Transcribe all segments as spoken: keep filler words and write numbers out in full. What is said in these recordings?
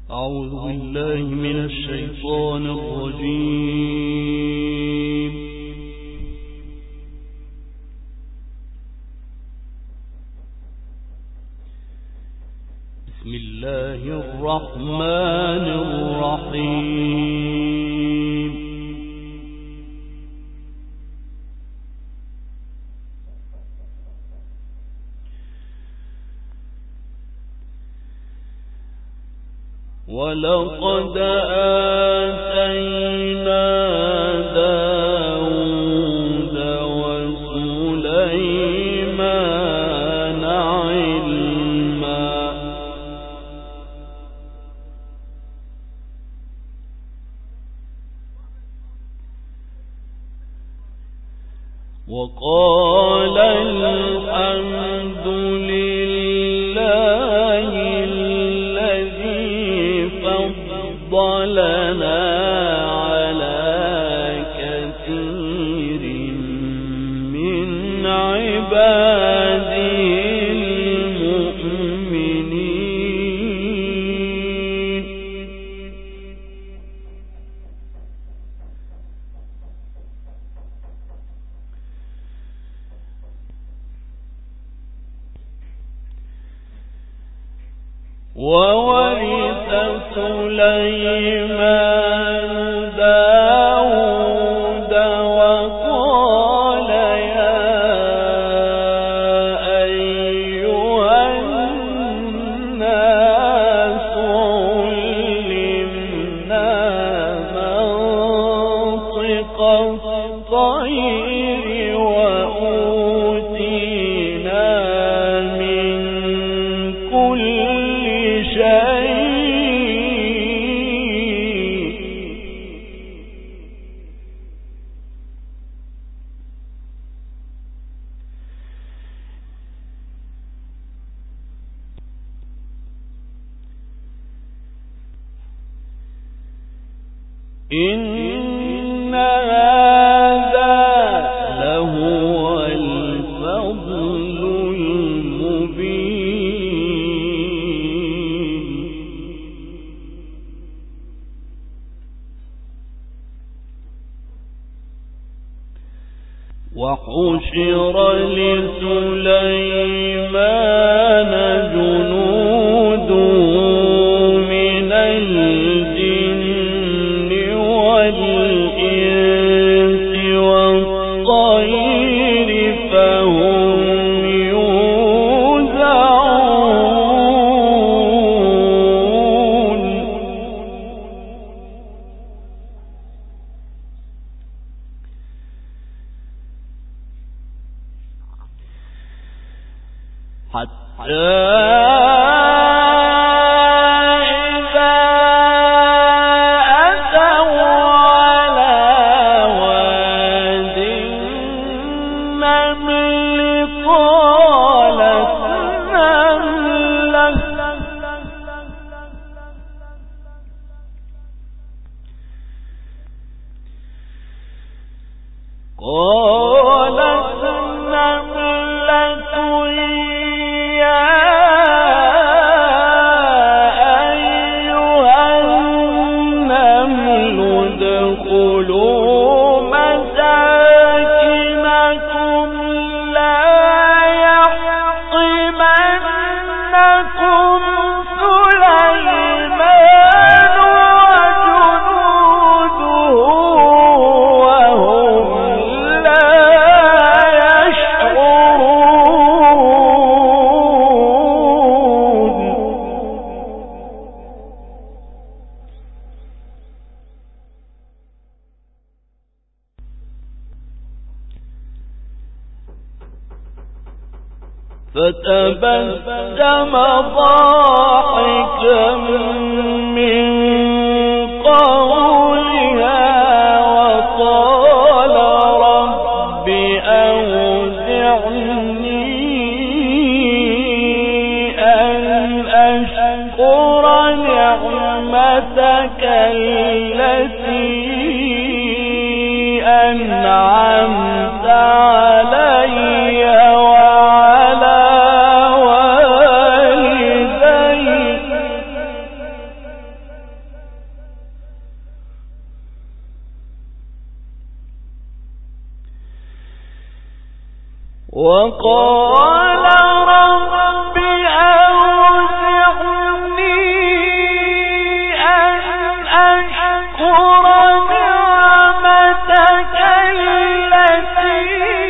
أعوذ بالله من الشيطان الرجيم. بسم الله الرحمن الرحيم. ولقد آتينا داود وسليمان علما وقال الحمد لله الذي فضلنا على كثير من عباده المؤمنين. وورث سليمان داود وقال يا أيها الناس علمنا منطق الطير وأوتينا من كل إن هذا لهو الفضل المبين. وحشر لسليمان جنوده من الجن والإنس والطير فهم يوزعون. حتى قالت نملة يا أيها النمل ادخلوا مساكنكم لا يحطمنكم سليمان وجنوده وهم فتبسم ضاحكا من قولها وقال رب أوزعني أن أشكر نعمتك التي أنعمت علي وعلى والدي وقال رب أوزعني أن أشكر نعمتك التي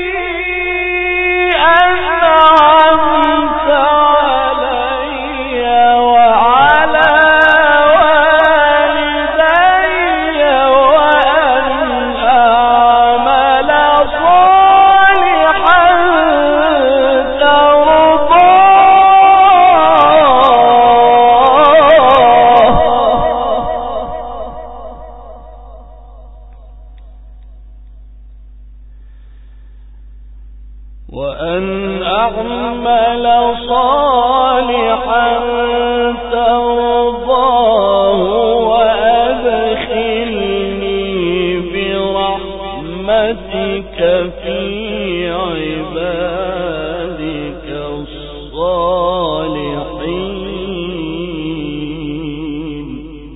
أنعمت علي وعلى والدي وأن أعمل صالحا وأن أعمل صالحا ترضاه وأدخلني برحمتك في عبادك الصالحين.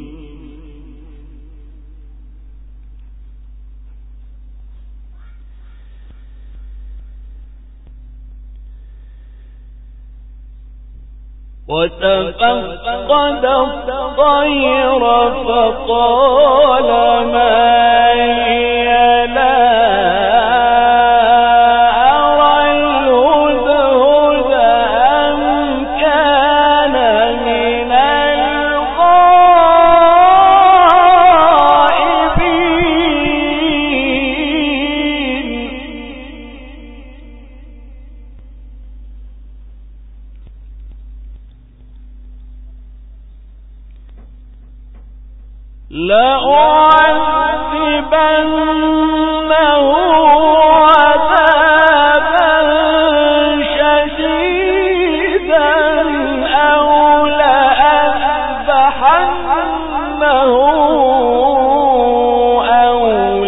وتفقد الطير فقال ما هي لا أرى الهدهد أم كان من الغائبين. لأعذبنه عذابا شديدا أو لأذبحنه أو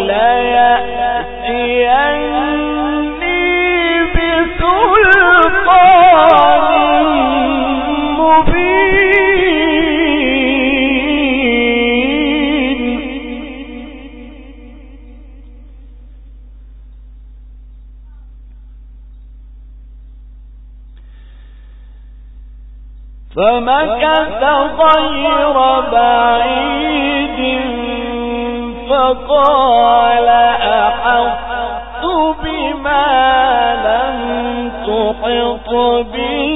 ليأتيني بسلطان مبين. فمكث غير بعيد فقال أحطت بما لم تحط به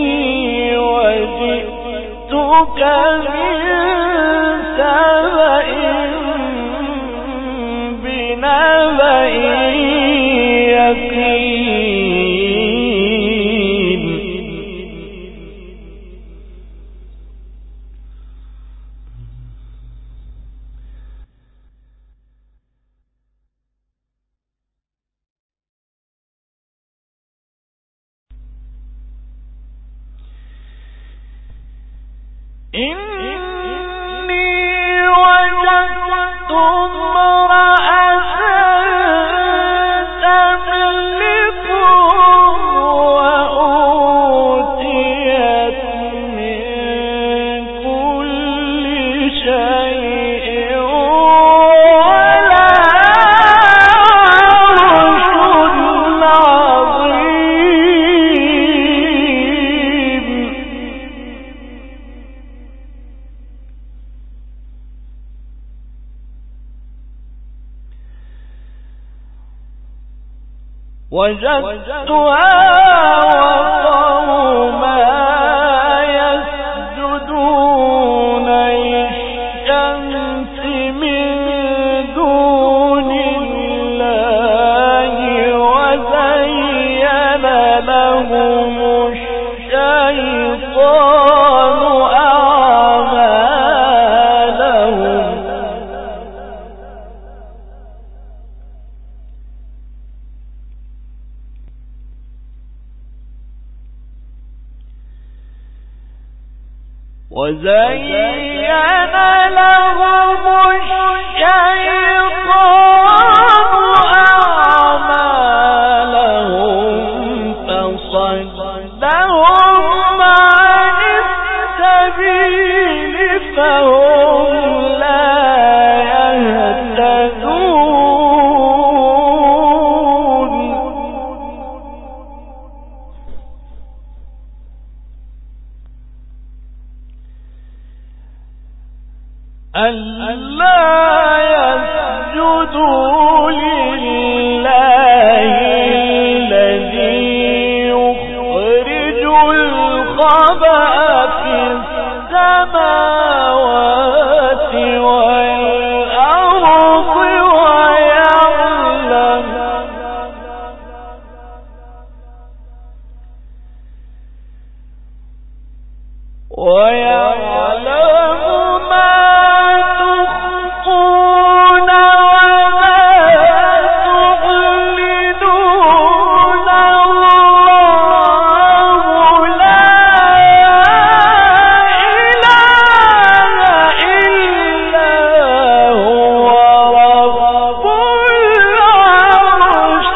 وجئتك من سبأ بنبأ يقين. إني وجدت امرأة تملكهم وأوتيت من كل شيء ولها عرش عظيم. وجدتها وقومها يسجدون للشمس من دون الله وزين لهم الشيطان أعمالهم وزين لهم الشيطان أعمالهم فصدهم عن السبيل فهم لا يهتدون. ألا يسجدوا لله الذي يخرج الخبأ في السماوات والأرض ويعلم ويعلم ما تخفون وما تعلنون. الله لا إله إلا هو رب العرش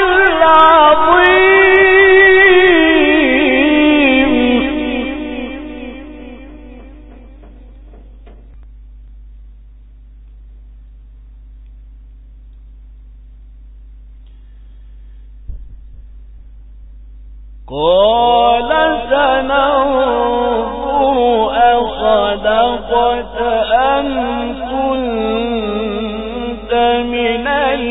العظيم. قال سننظر أصدقت أم كنت من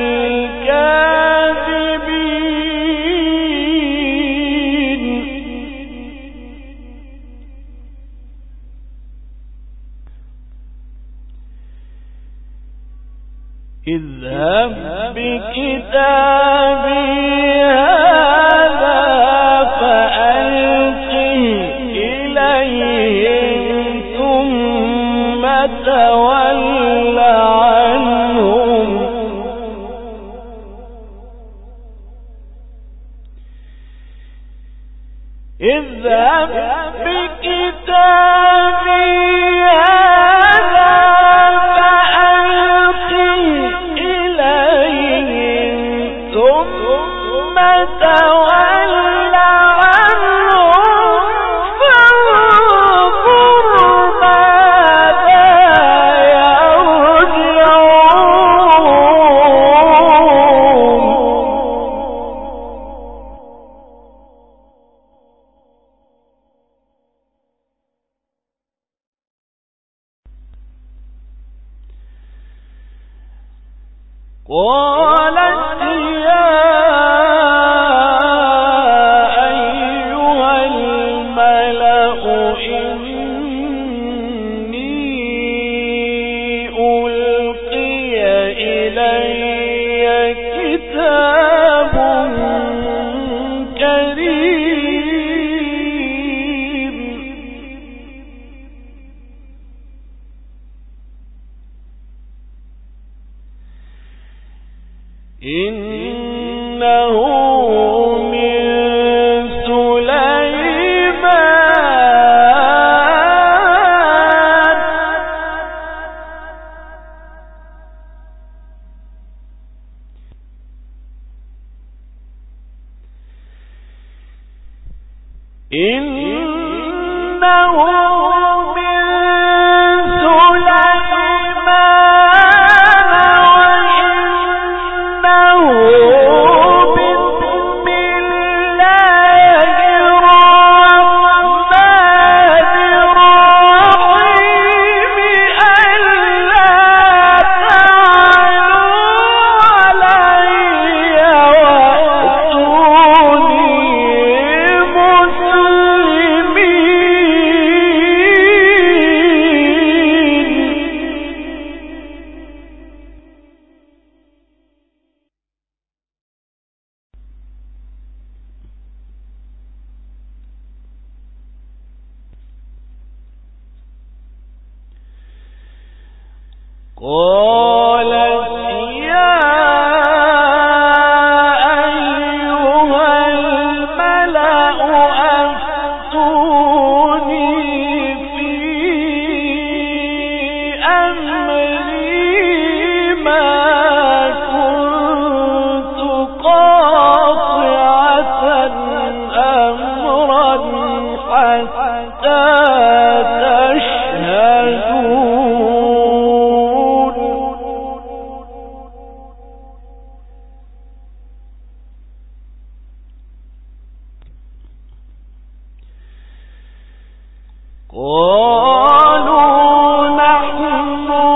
الكاذبين. اذهب بكتابي هذا فألقه إليهم ثم تول عنهم اذهب بكتابي هذا فألقه إليهم ثم تول عنهم فانظر ماذا قالت يا أيها الملأ إني ألقي إلي كتاب كريم إنه من سليمان إنه قالت يا أيها الملأ أفتوني في أمري ما كنت قاطعة أمرا حتى قالوا نحن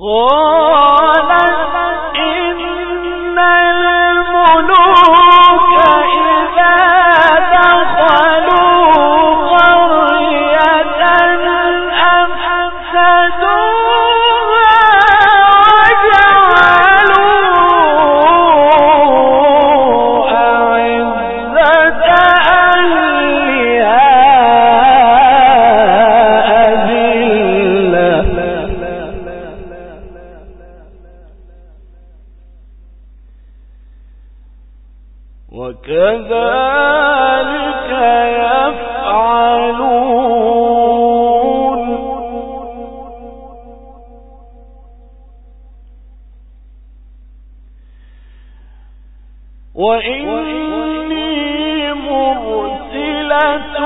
وإني مرسلة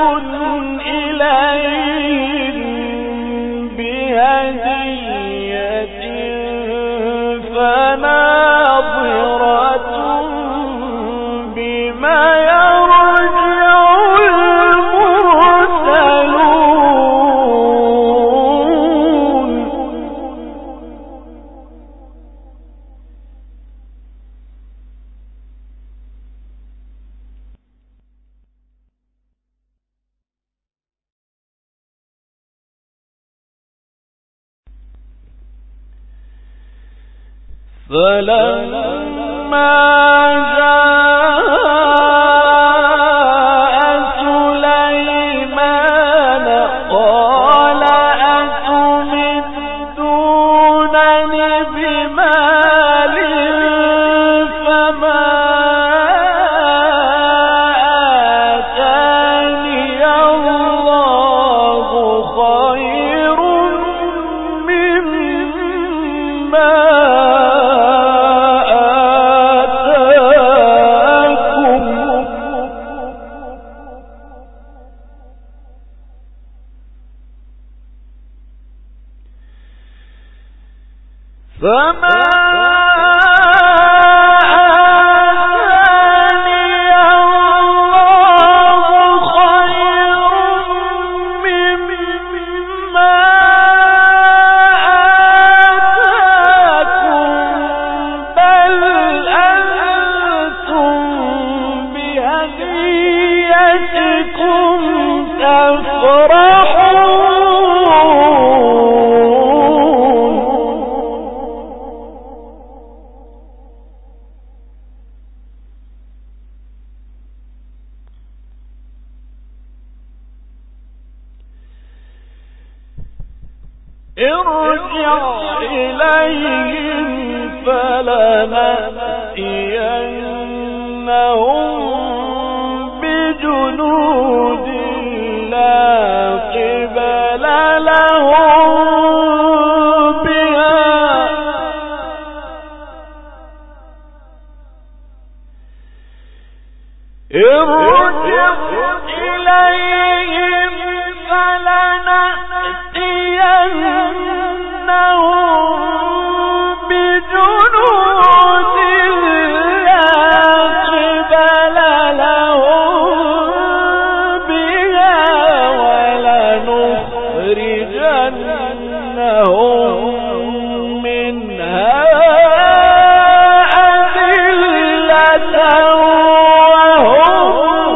إليهم بهدية فناظرة بما يرجع المرسلون. فلما جاء سليمان قال أتمدونني بمال فما آتاني الله خير مما فما آتاني الله خير مما آتاكم بل أنتم بهديتكم تفرحون. ارجع إليهم فلنأتينهم بجنود لا قبل لهم بها ارجع إليهم فلنأتينهم بجنود لا قبل لهم بها ولنخرجنهم منها أذلة وهم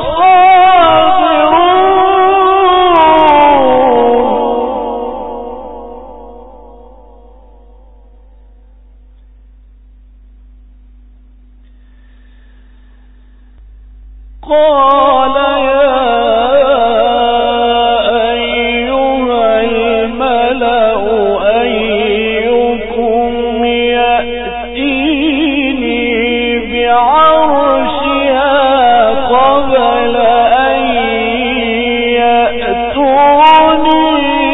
قال يا أيها الملأ أيكم يأتيني بعرشها قبل أن يأتوني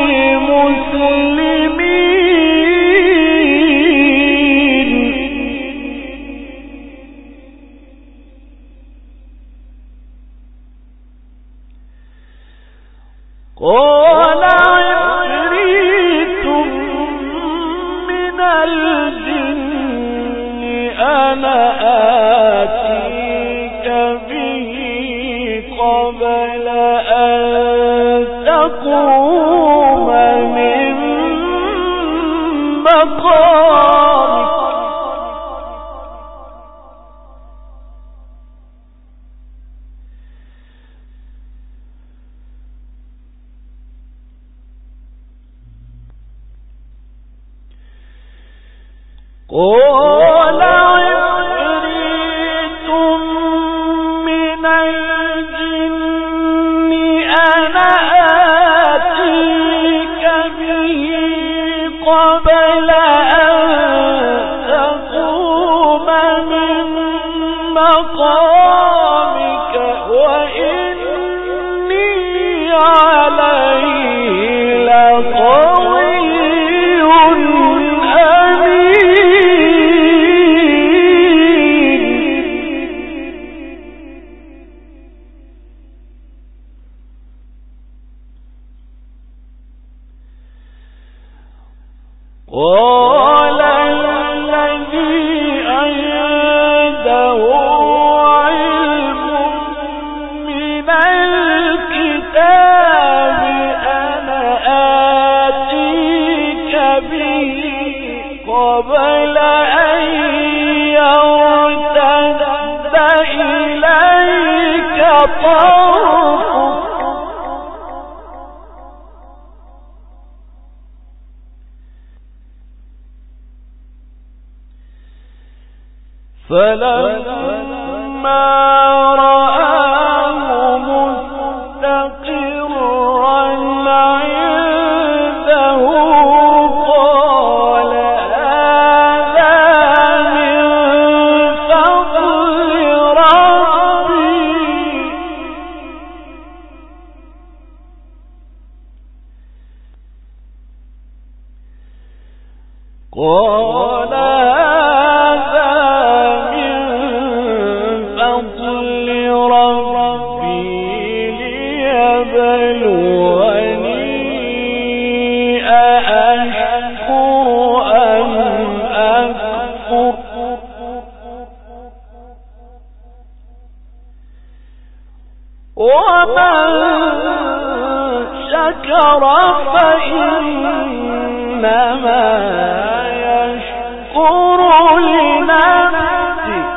مسلمين. قال عفريت من الجن أنا آتيك به قبل أن تقوم من مقامك قال عفريت من الجن أنا آتيك به قبل أن تقوم من مقامك وإني عليه لقوي قال الذي عنده علم من الكتاب أنا آتيك به قبل أن يرتد إليك طرفك فلما رآه مستقرا عنده قال هذا من فضل ربي قال ومن شكر فإنما يشكر لنفسه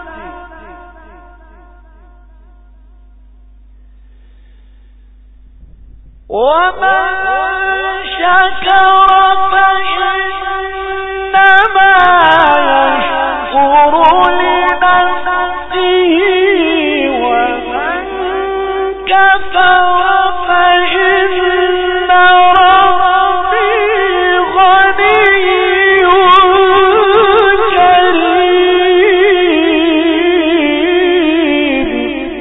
ومن شكر فإنما يشكر لنفسه ومن كفر فإن ربي غني كريم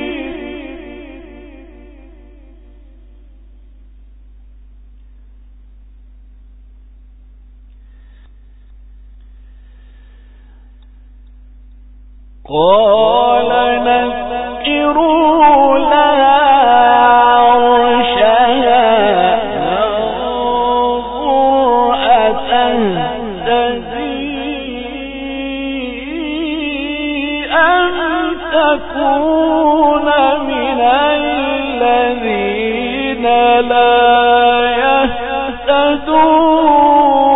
قال نكروا لها عرشها ننظر أتهتدي أم تكون من الذين لا يهتدون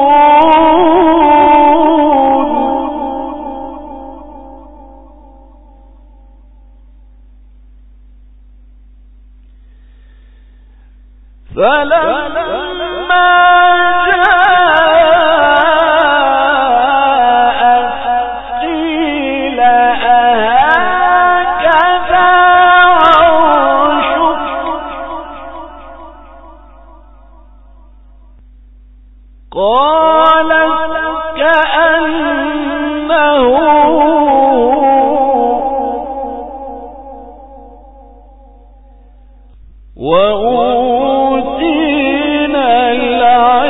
فلما جاءت قيل أهكذا عرشك قالت كأنه وأوتينا العلم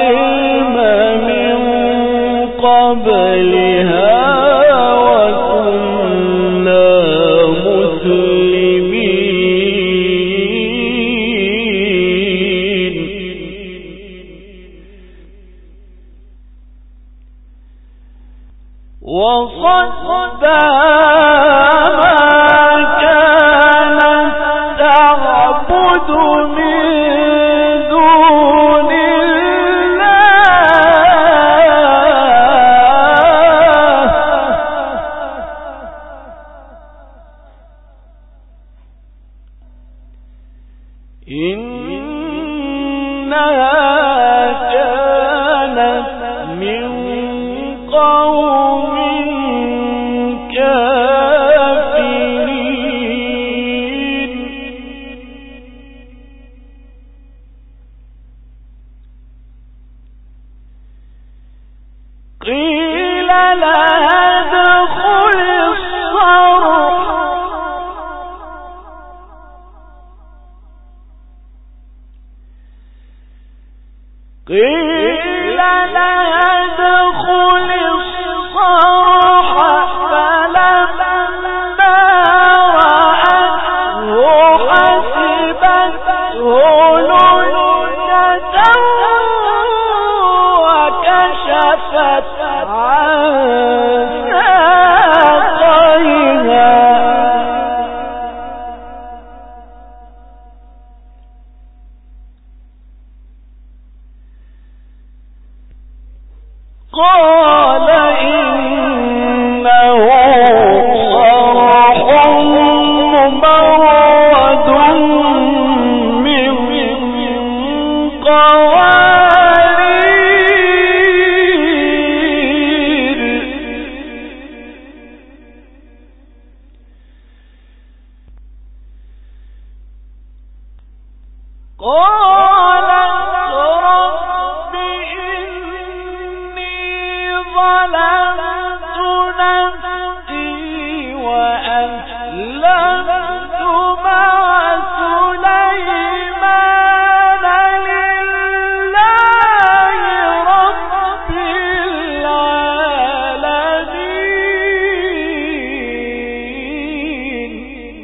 إنها كانت من قوم كافرين. قيل لها ادخل الصرح قيل لها ادخل الصرح فلما رأته حسبته لجة وكشفت عن ساقيها قال إنه صرح ممرد من قوارير. قالت رب إني ظلمت نفسي وأسلمت مع سليمان لله رب العالمين.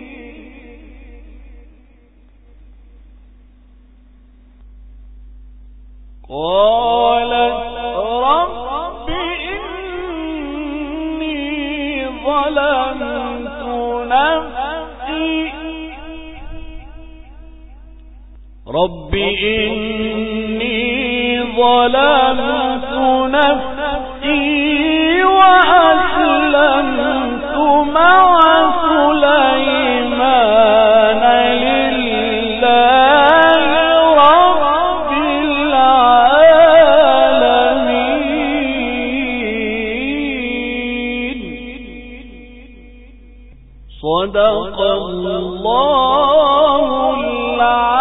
قالت رب إني ظلمت نفسي رب إني ظلمت نفسي وأسلمت مع سليمان لله رب العالمين. صدق الله العظيم.